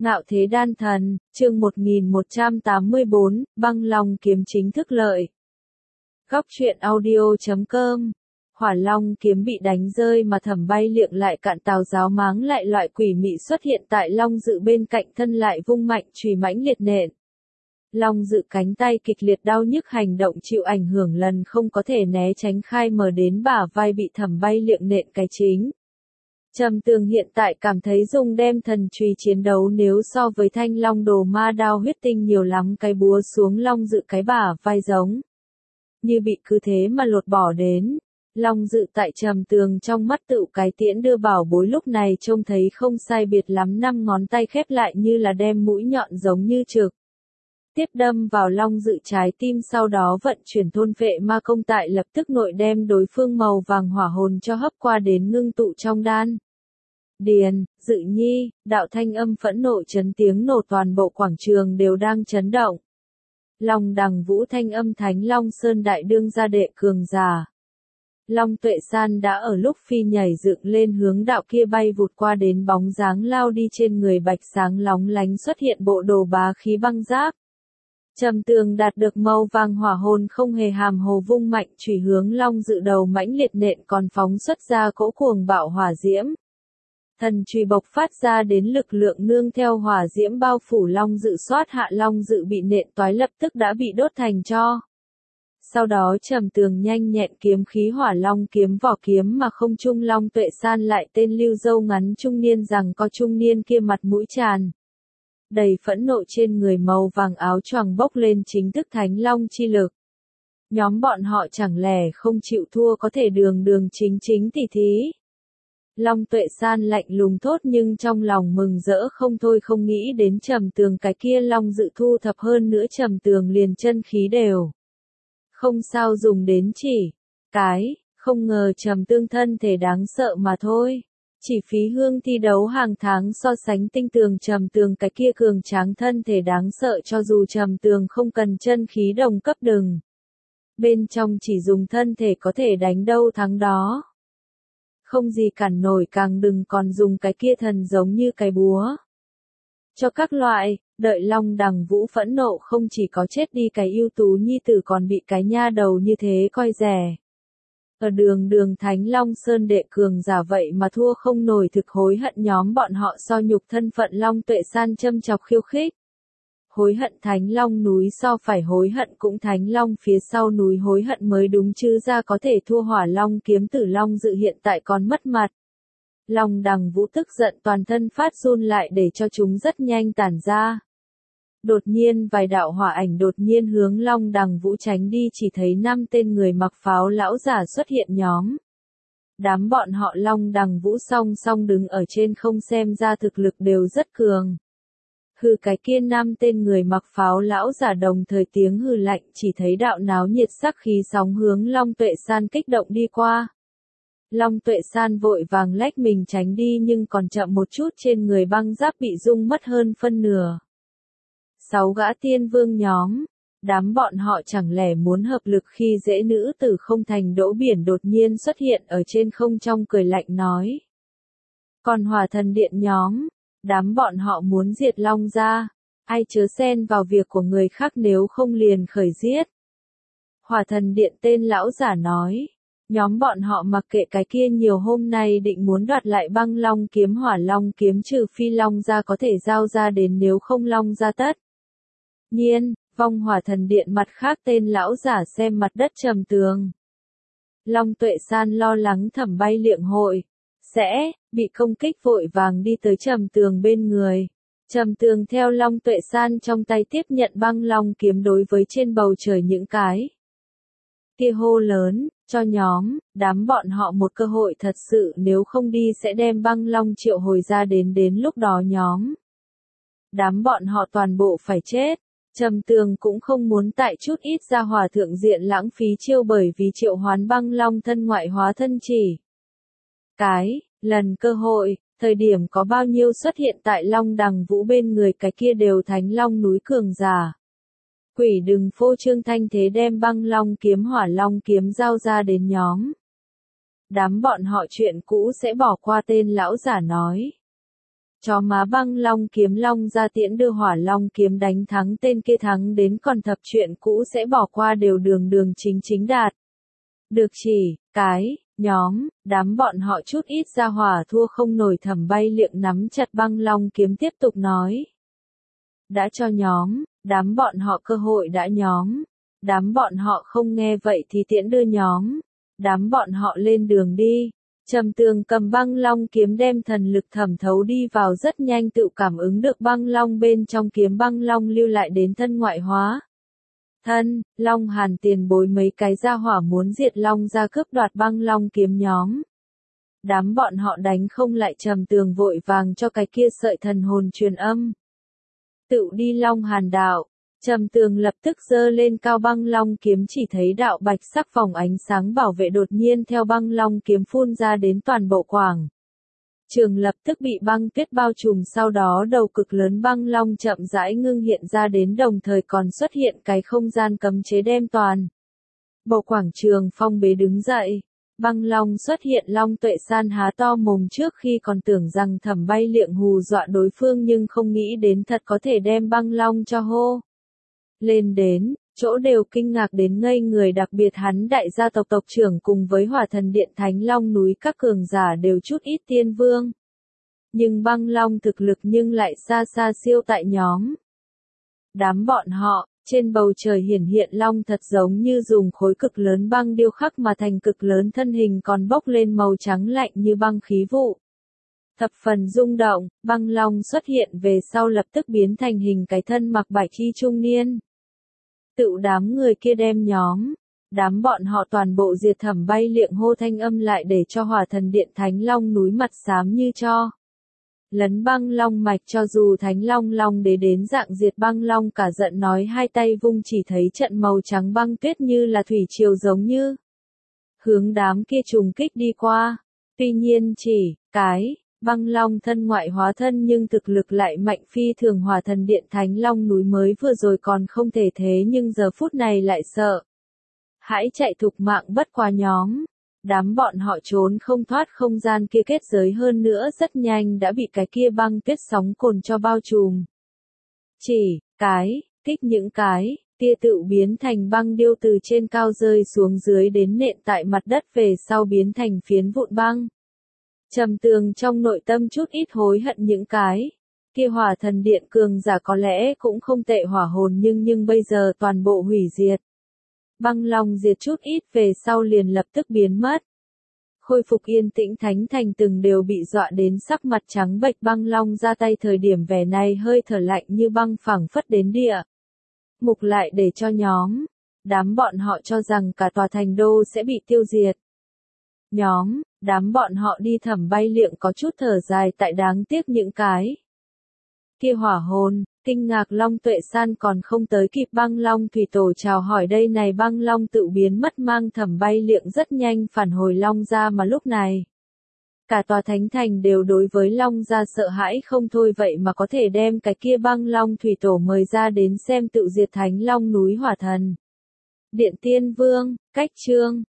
Ngạo thế đan thần, chương 1184, băng long kiếm chính thức lợi. Góc truyện audio.com. Hỏa long kiếm bị đánh rơi mà Thẩm Bay Liệng lại cạn tào giáo máng lại loại quỷ mị xuất hiện tại long dự bên cạnh thân lại vung mạnh chùy mãnh liệt nện. Long dự cánh tay kịch liệt đau nhức hành động chịu ảnh hưởng lần không có thể né tránh khai mở đến bả vai bị Thẩm Bay Liệng nện cái chính. Trầm Tường hiện tại cảm thấy dùng đem thần chùy chiến đấu nếu so với thanh long đồ ma đao huyết tinh nhiều lắm cái búa xuống long dự cái bả vai giống như bị cứ thế mà lột bỏ đến. Long dự tại Trầm Tường trong mắt tựu cái tiễn đưa bảo bối lúc này trông thấy không sai biệt lắm 5 ngón tay khép lại như là đem mũi nhọn giống như trực. Tiếp đâm vào long dự trái tim sau đó vận chuyển thôn vệ ma công tại lập tức nội đem đối phương màu vàng hỏa hồn cho hấp qua đến ngưng tụ trong đan. Điền, Dự Nhi, đạo thanh âm phẫn nộ chấn tiếng nổ toàn bộ quảng trường đều đang chấn động. Long đằng vũ thanh âm Thánh Long Sơn đại đương gia đệ cường giả. Long Tuệ San đã ở lúc phi nhảy dựng lên hướng đạo kia bay vụt qua đến bóng dáng lao đi trên người bạch sáng lóng lánh xuất hiện bộ đồ bá khí băng giáp. Trầm Tường đạt được màu vàng hỏa hồn không hề hàm hồ vung mạnh chủy hướng long dự đầu mãnh liệt nện còn phóng xuất ra cỗ cuồng bạo hỏa diễm. Thần chùy bộc phát ra đến lực lượng nương theo hỏa diễm bao phủ long dự xoát hạ long dự bị nện toái lập tức đã bị đốt thành tro. Sau đó Trầm Tường nhanh nhẹn kiếm khí hỏa long kiếm vỏ kiếm mà không trung Long Tuệ San lại tên lưu dâu ngắn trung niên rằng có trung niên kia mặt mũi tràn đầy phẫn nộ trên người màu vàng áo choàng bốc lên chính thức Thánh Long chi lực. Nhóm bọn họ chẳng lẽ không chịu thua có thể đường đường chính chính tỉ thí. Long Tuệ San lạnh lùng thốt nhưng trong lòng mừng rỡ không thôi không nghĩ đến Trầm Tường cái kia long dự thu thập hơn nữa Trầm Tường liền chân khí đều không sao dùng đến chỉ cái, không ngờ Trầm Tường thân thể đáng sợ mà thôi. Chỉ phí hương thi đấu hàng tháng so sánh tinh tường Trầm Tường cái kia cường tráng thân thể đáng sợ cho dù Trầm Tường không cần chân khí đồng cấp đừng. Bên trong chỉ dùng thân thể có thể đánh đâu thắng đó. Không gì cản nổi càng đừng còn dùng cái kia thần giống như cái búa. Cho các loại, đợi Long đằng vũ phẫn nộ không chỉ có chết đi cái ưu tú nhi tử còn bị cái nha đầu như thế coi rẻ. Ở đường Thánh Long Sơn đệ cường giả vậy mà thua không nổi thực hối hận nhóm bọn họ so nhục thân phận Long Tuệ San châm chọc khiêu khích. Hối hận Thánh Long núi so phải hối hận cũng Thánh Long phía sau núi hối hận mới đúng chứ ra có thể thua hỏa long kiếm tử long dự hiện tại còn mất mặt. Long đằng vũ tức giận toàn thân phát run lại để cho chúng rất nhanh tản ra. Đột nhiên vài đạo hỏa ảnh đột nhiên hướng long đằng vũ tránh đi chỉ thấy 5 tên người mặc pháo lão giả xuất hiện nhóm. Đám bọn họ long đằng vũ song song đứng ở trên không xem ra thực lực đều rất cường. Hừ cái kia 5 tên người mặc pháo lão giả đồng thời tiếng hừ lạnh chỉ thấy đạo náo nhiệt sắc khí sóng hướng Long Tuệ San kích động đi qua. Long Tuệ San vội vàng lách mình tránh đi nhưng còn chậm một chút trên người băng giáp bị rung mất hơn phân nửa. 6 gã tiên vương nhóm, đám bọn họ chẳng lẽ muốn hợp lực khi dễ nữ tử không thành đỗ biển đột nhiên xuất hiện ở trên không trong cười lạnh nói. Còn hỏa thần điện nhóm. Đám bọn họ muốn diệt long ra, ai chớ xen vào việc của người khác nếu không liền khởi giết. Hỏa thần điện tên lão giả nói, nhóm bọn họ mặc kệ cái kia nhiều hôm nay định muốn đoạt lại băng long kiếm hỏa long kiếm trừ phi long ra có thể giao ra đến nếu không long ra tất. Nhiên, vong hỏa thần điện mặt khác tên lão giả xem mặt đất Trầm Tường. Long Tuệ San lo lắng Thẩm Bay Liệng hội sẽ bị công kích vội vàng đi tới Trầm Tường bên người. Trầm Tường theo Long Tuệ San trong tay tiếp nhận băng long kiếm đối với trên bầu trời những cái kia hô lớn, cho nhóm, đám bọn họ một cơ hội thật sự nếu không đi sẽ đem băng long triệu hồi ra đến lúc đó nhóm. Đám bọn họ toàn bộ phải chết. Trầm Tường cũng không muốn tại chút ít ra hòa thượng diện lãng phí chiêu bởi vì triệu hoán băng long thân ngoại hóa thân chỉ. Cái, lần cơ hội, thời điểm có bao nhiêu xuất hiện tại long đằng vũ bên người cái kia đều Thánh Long núi cường giả. Quỷ đừng phô trương thanh thế đem băng long kiếm hỏa long kiếm giao ra đến nhóm. Đám bọn họ chuyện cũ sẽ bỏ qua tên lão giả nói. Chó má Băng Long kiếm Long ra tiễn đưa Hỏa Long kiếm đánh thắng tên kia thắng đến còn thập chuyện cũ sẽ bỏ qua đều đường đường chính chính đạt. Được chỉ, cái, nhóm, đám bọn họ chút ít ra hỏa thua không nổi. Thẩm Bay Liệng nắm chặt Băng Long kiếm tiếp tục nói. Đã cho nhóm, đám bọn họ cơ hội đã nhóm. Đám bọn họ không nghe vậy thì tiễn đưa nhóm. Đám bọn họ lên đường đi. Trầm Tường cầm Băng Long kiếm đem thần lực thẩm thấu đi vào rất nhanh tự cảm ứng được Băng Long bên trong kiếm Băng Long lưu lại đến thân ngoại hóa. Thân, Long Hàn tiền bối mấy cái gia hỏa muốn diệt Long ra cướp đoạt Băng Long kiếm nhóm. Đám bọn họ đánh không lại. Trầm Tường vội vàng cho cái kia sợi thần hồn truyền âm. Tự đi Long Hàn đạo. Trầm Tường lập tức giơ lên cao Băng Long kiếm, chỉ thấy đạo bạch sắc vòng ánh sáng bảo vệ đột nhiên theo Băng Long kiếm phun ra đến toàn bộ quảng trường lập tức bị băng tuyết bao trùm, sau đó đầu cực lớn Băng Long chậm rãi ngưng hiện ra đến, đồng thời còn xuất hiện cái không gian cấm chế đem toàn bộ quảng trường phong bế đứng dậy. Băng Long xuất hiện, Long Tuệ San há to mồm, trước khi còn tưởng rằng Thẩm Bay Liệng hù dọa đối phương nhưng không nghĩ đến thật có thể đem Băng Long cho hô lên đến, chỗ đều kinh ngạc đến ngây người, đặc biệt hắn đại gia tộc tộc trưởng cùng với Hỏa Thần Điện Thánh Long núi các cường giả đều chút ít tiên vương. Nhưng Băng Long thực lực nhưng lại xa xa siêu tại nhóm. Đám bọn họ, trên bầu trời hiển hiện long thật giống như dùng khối cực lớn băng điêu khắc mà thành, cực lớn thân hình còn bốc lên màu trắng lạnh như băng khí vụ. Thập phần rung động, Băng Long xuất hiện về sau lập tức biến thành hình cái thân mặc bạch y trung niên. Tự đám người kia đem nhóm, đám bọn họ toàn bộ diệt. Thẩm Bay Liệng hô thanh âm lại để cho Hỏa Thần Điện Thánh Long núi mặt xám như cho. Lấn Băng Long mạch, cho dù Thánh Long Long đế đến dạng diệt Băng Long cả giận nói, hai tay vung chỉ thấy trận màu trắng băng tuyết như là thủy triều giống như hướng đám kia trùng kích đi qua. Tuy nhiên chỉ cái Băng Long thân ngoại hóa thân nhưng thực lực lại mạnh phi thường. Hỏa Thần Điện Thánh Long núi mới vừa rồi còn không thể thế nhưng giờ phút này lại sợ hãy chạy thục mạng, bất quá nhóm. Đám bọn họ trốn không thoát không gian kia kết giới, hơn nữa rất nhanh đã bị cái kia băng tuyết sóng cồn cho bao trùm. Chỉ cái kích những cái tia tự biến thành băng điêu từ trên cao rơi xuống dưới đến nện tại mặt đất, về sau biến thành phiến vụn băng. Trầm Tường trong nội tâm chút ít hối hận, những cái kia Hỏa Thần Điện cường giả có lẽ cũng không tệ hỏa hồn, nhưng bây giờ toàn bộ hủy diệt. Băng Long diệt chút ít về sau liền lập tức biến mất. Khôi phục yên tĩnh, Thánh Thành từng đều bị dọa đến sắc mặt trắng bệch. Băng Long ra tay thời điểm vẻ này hơi thở lạnh như băng phảng phất đến địa mục lại để cho nhóm. Đám bọn họ cho rằng cả tòa thành đô sẽ bị tiêu diệt. Nhóm, đám bọn họ đi. Thẩm Bay Liệng có chút thở dài, tại đáng tiếc những cái kia hỏa hồn. Kinh ngạc Long Tuệ San còn không tới kịp Băng Long thủy tổ chào hỏi đây này, Băng Long tự biến mất mang Thẩm Bay Liệng rất nhanh phản hồi Long gia, mà lúc này cả tòa Thánh Thành đều đối với Long gia sợ hãi không thôi, vậy mà có thể đem cái kia Băng Long thủy tổ mời ra đến xem tự diệt Thánh Long núi Hỏa Thần Điện Tiên Vương. Cách chương